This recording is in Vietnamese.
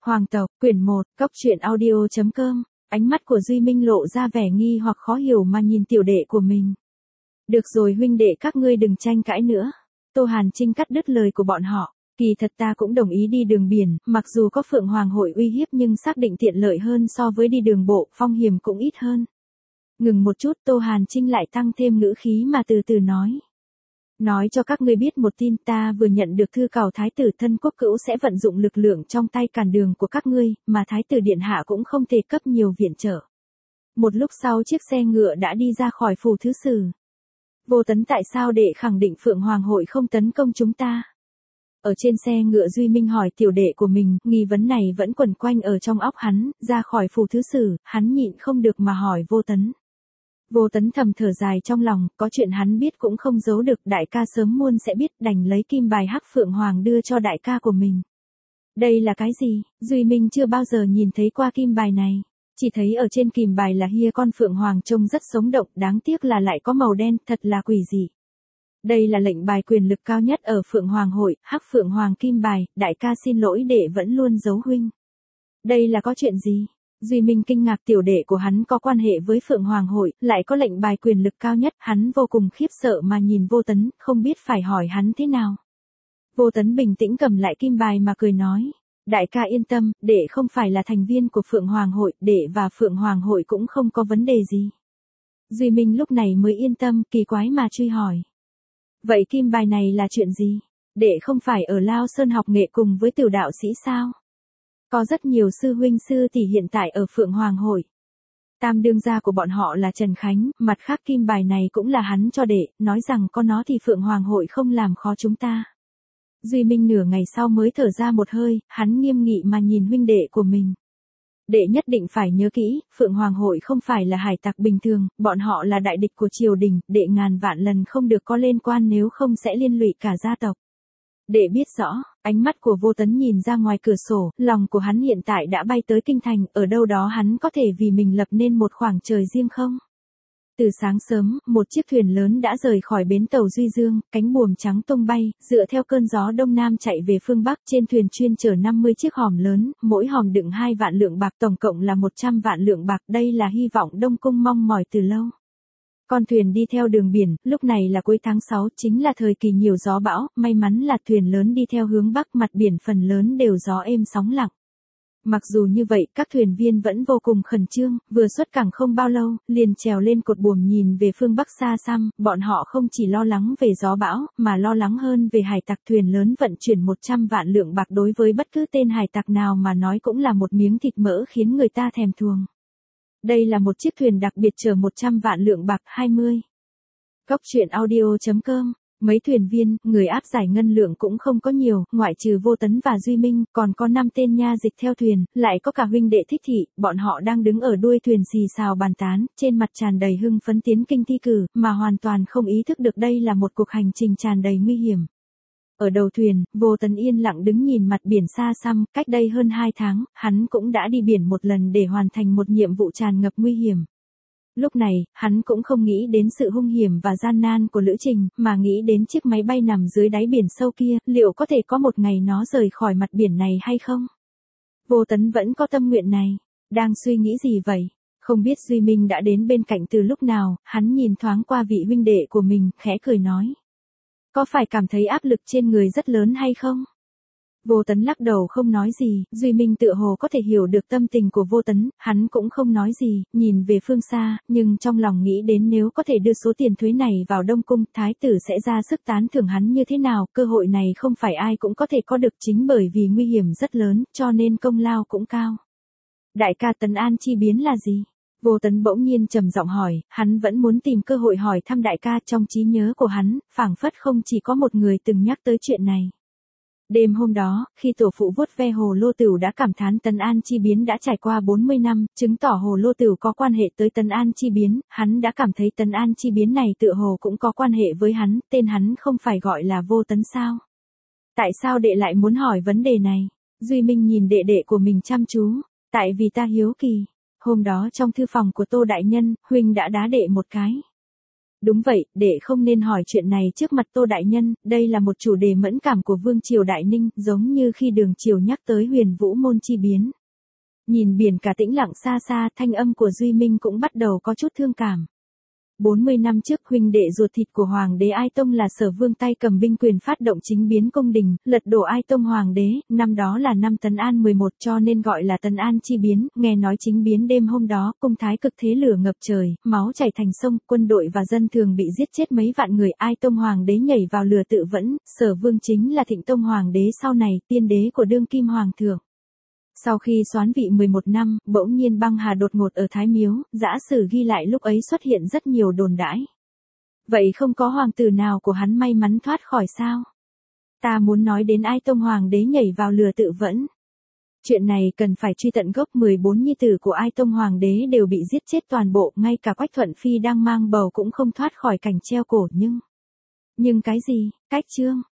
Hoàng tộc, quyển 1, cốc truyện audio.com. Ánh mắt của Duy Minh lộ ra vẻ nghi hoặc khó hiểu mà nhìn tiểu đệ của mình. Được rồi huynh đệ, các ngươi đừng tranh cãi nữa. Tô Hàn Trinh cắt đứt lời của bọn họ. Kỳ thật ta cũng đồng ý đi đường biển, mặc dù có Phượng Hoàng hội uy hiếp nhưng xác định tiện lợi hơn so với đi đường bộ, phong hiểm cũng ít hơn. Ngừng một chút, Tô Hàn Trinh lại tăng thêm ngữ khí mà từ từ nói. Nói cho các ngươi biết một tin, ta vừa nhận được thư cầu thái tử thân quốc cữu sẽ vận dụng lực lượng trong tay cản đường của các ngươi, mà thái tử điện hạ cũng không thể cấp nhiều viện trợ. Một lúc sau chiếc xe ngựa đã đi ra khỏi phủ thứ sử. Vô Tấn, tại sao đệ khẳng định Phượng Hoàng hội không tấn công chúng ta? Ở trên xe ngựa Duy Minh hỏi tiểu đệ của mình, nghi vấn này vẫn quẩn quanh ở trong óc hắn, ra khỏi phủ thứ sử, hắn nhịn không được mà hỏi Vô Tấn. Vô Tấn thầm thở dài trong lòng, có chuyện hắn biết cũng không giấu được, đại ca sớm muôn sẽ biết, đành lấy kim bài hắc Phượng Hoàng đưa cho đại ca của mình. Đây là cái gì? Duy Minh chưa bao giờ nhìn thấy qua kim bài này. Chỉ thấy ở trên kim bài là hia con Phượng Hoàng trông rất sống động, đáng tiếc là lại có màu đen, thật là quỷ dị. Đây là lệnh bài quyền lực cao nhất ở Phượng Hoàng hội, hắc Phượng Hoàng kim bài, đại ca xin lỗi đệ vẫn luôn giấu huynh. Đây là có chuyện gì? Duy Minh kinh ngạc, tiểu đệ của hắn có quan hệ với Phượng Hoàng hội, lại có lệnh bài quyền lực cao nhất, hắn vô cùng khiếp sợ mà nhìn Vô Tấn, không biết phải hỏi hắn thế nào. Vô Tấn bình tĩnh cầm lại kim bài mà cười nói, đại ca yên tâm, đệ không phải là thành viên của Phượng Hoàng hội, đệ và Phượng Hoàng hội cũng không có vấn đề gì. Duy Minh lúc này mới yên tâm, kỳ quái mà truy hỏi. Vậy kim bài này là chuyện gì? Đệ không phải ở Lao Sơn học nghệ cùng với tiểu đạo sĩ sao? Có rất nhiều sư huynh sư tỷ hiện tại ở Phượng Hoàng hội. Tam đương gia của bọn họ là Trần Khánh, mặt khác kim bài này cũng là hắn cho đệ, nói rằng có nó thì Phượng Hoàng hội không làm khó chúng ta. Duy Minh nửa ngày sau mới thở ra một hơi, hắn nghiêm nghị mà nhìn huynh đệ của mình. Đệ nhất định phải nhớ kỹ, Phượng Hoàng hội không phải là hải tặc bình thường, bọn họ là đại địch của triều đình, đệ ngàn vạn lần không được có liên quan, nếu không sẽ liên lụy cả gia tộc. Đệ biết rõ, ánh mắt của Vô Tấn nhìn ra ngoài cửa sổ, lòng của hắn hiện tại đã bay tới kinh thành, ở đâu đó hắn có thể vì mình lập nên một khoảng trời riêng không? Từ sáng sớm, một chiếc thuyền lớn đã rời khỏi bến tàu Duy Dương, cánh buồm trắng tung bay, dựa theo cơn gió đông nam chạy về phương Bắc, trên thuyền chuyên chở 50 chiếc hòm lớn, mỗi hòm đựng 2 vạn lượng bạc, tổng cộng là 100 vạn lượng bạc, đây là hy vọng Đông Cung mong mỏi từ lâu. Con thuyền đi theo đường biển, lúc này là cuối tháng 6, chính là thời kỳ nhiều gió bão, may mắn là thuyền lớn đi theo hướng Bắc, mặt biển phần lớn đều gió êm sóng lặng. Mặc dù như vậy, các thuyền viên vẫn vô cùng khẩn trương, vừa xuất cảng không bao lâu, liền trèo lên cột buồm nhìn về phương Bắc xa xăm, bọn họ không chỉ lo lắng về gió bão, mà lo lắng hơn về hải tặc. Thuyền lớn vận chuyển 100 vạn lượng bạc đối với bất cứ tên hải tặc nào mà nói cũng là một miếng thịt mỡ khiến người ta thèm thuồng. Đây là một chiếc thuyền đặc biệt chở 100 vạn lượng bạc 20. cốc truyện audio.com. Mấy thuyền viên, người áp giải ngân lượng cũng không có nhiều, ngoại trừ Vô Tấn và Duy Minh, còn có 5 tên nha dịch theo thuyền, lại có cả huynh đệ Thích Thị, bọn họ đang đứng ở đuôi thuyền xì xào bàn tán, trên mặt tràn đầy hưng phấn tiến kinh thi cử, mà hoàn toàn không ý thức được đây là một cuộc hành trình tràn đầy nguy hiểm. Ở đầu thuyền, Vô Tấn yên lặng đứng nhìn mặt biển xa xăm, cách đây hơn 2 tháng, hắn cũng đã đi biển một lần để hoàn thành một nhiệm vụ tràn ngập nguy hiểm. Lúc này, hắn cũng không nghĩ đến sự hung hiểm và gian nan của lữ trình, mà nghĩ đến chiếc máy bay nằm dưới đáy biển sâu kia, liệu có thể có một ngày nó rời khỏi mặt biển này hay không? Vô Tấn vẫn có tâm nguyện này. Đang suy nghĩ gì vậy? Không biết Duy Minh đã đến bên cạnh từ lúc nào, hắn nhìn thoáng qua vị huynh đệ của mình, khẽ cười nói. Có phải cảm thấy áp lực trên người rất lớn hay không? Vô Tấn lắc đầu không nói gì, Duy Minh tựa hồ có thể hiểu được tâm tình của Vô Tấn, hắn cũng không nói gì, nhìn về phương xa, nhưng trong lòng nghĩ đến nếu có thể đưa số tiền thuế này vào Đông Cung, thái tử sẽ ra sức tán thưởng hắn như thế nào, cơ hội này không phải ai cũng có thể có được, chính bởi vì nguy hiểm rất lớn, cho nên công lao cũng cao. Đại ca Tấn An chi biến là gì? Vô Tấn bỗng nhiên trầm giọng hỏi, hắn vẫn muốn tìm cơ hội hỏi thăm đại ca, trong trí nhớ của hắn, phảng phất không chỉ có một người từng nhắc tới chuyện này. Đêm hôm đó, khi tổ phụ vuốt ve hồ lô tửu đã cảm thán Tấn An chi biến đã trải qua 40 năm, chứng tỏ hồ lô tửu có quan hệ tới Tấn An chi biến, hắn đã cảm thấy Tấn An chi biến này tựa hồ cũng có quan hệ với hắn, tên hắn không phải gọi là Vô Tấn sao? Tại sao đệ lại muốn hỏi vấn đề này? Duy Minh nhìn đệ đệ của mình chăm chú, tại vì ta hiếu kỳ. Hôm đó trong thư phòng của Tô Đại Nhân, huynh đã đá đệ một cái. Đúng vậy, đệ không nên hỏi chuyện này trước mặt Tô Đại Nhân, đây là một chủ đề mẫn cảm của Vương Triều Đại Ninh, giống như khi Đường Triều nhắc tới Huyền Vũ Môn chi biến. Nhìn biển cả tĩnh lặng xa xa, thanh âm của Duy Minh cũng bắt đầu có chút thương cảm. 40 năm trước huynh đệ ruột thịt của Hoàng đế Ai Tông là Sở Vương tay cầm binh quyền phát động chính biến cung đình, lật đổ Ai Tông Hoàng đế, năm đó là năm Tấn An 11 cho nên gọi là Tấn An chi biến, nghe nói chính biến đêm hôm đó, cung thái cực thế lửa ngập trời, máu chảy thành sông, quân đội và dân thường bị giết chết mấy vạn người, Ai Tông Hoàng đế nhảy vào lửa tự vẫn, Sở Vương chính là Thịnh Tông Hoàng đế sau này, tiên đế của đương kim hoàng thượng. Sau khi soán vị 11 năm, bỗng nhiên băng hà đột ngột ở Thái Miếu, giã sử ghi lại lúc ấy xuất hiện rất nhiều đồn đãi. Vậy không có hoàng tử nào của hắn may mắn thoát khỏi sao? Ta muốn nói đến Ai Tông Hoàng đế nhảy vào lửa tự vẫn. Chuyện này cần phải truy tận gốc, 14 nhi tử của Ai Tông Hoàng đế đều bị giết chết toàn bộ, ngay cả Quách Thuận Phi đang mang bầu cũng không thoát khỏi cảnh treo cổ, nhưng cái gì? Cách Chương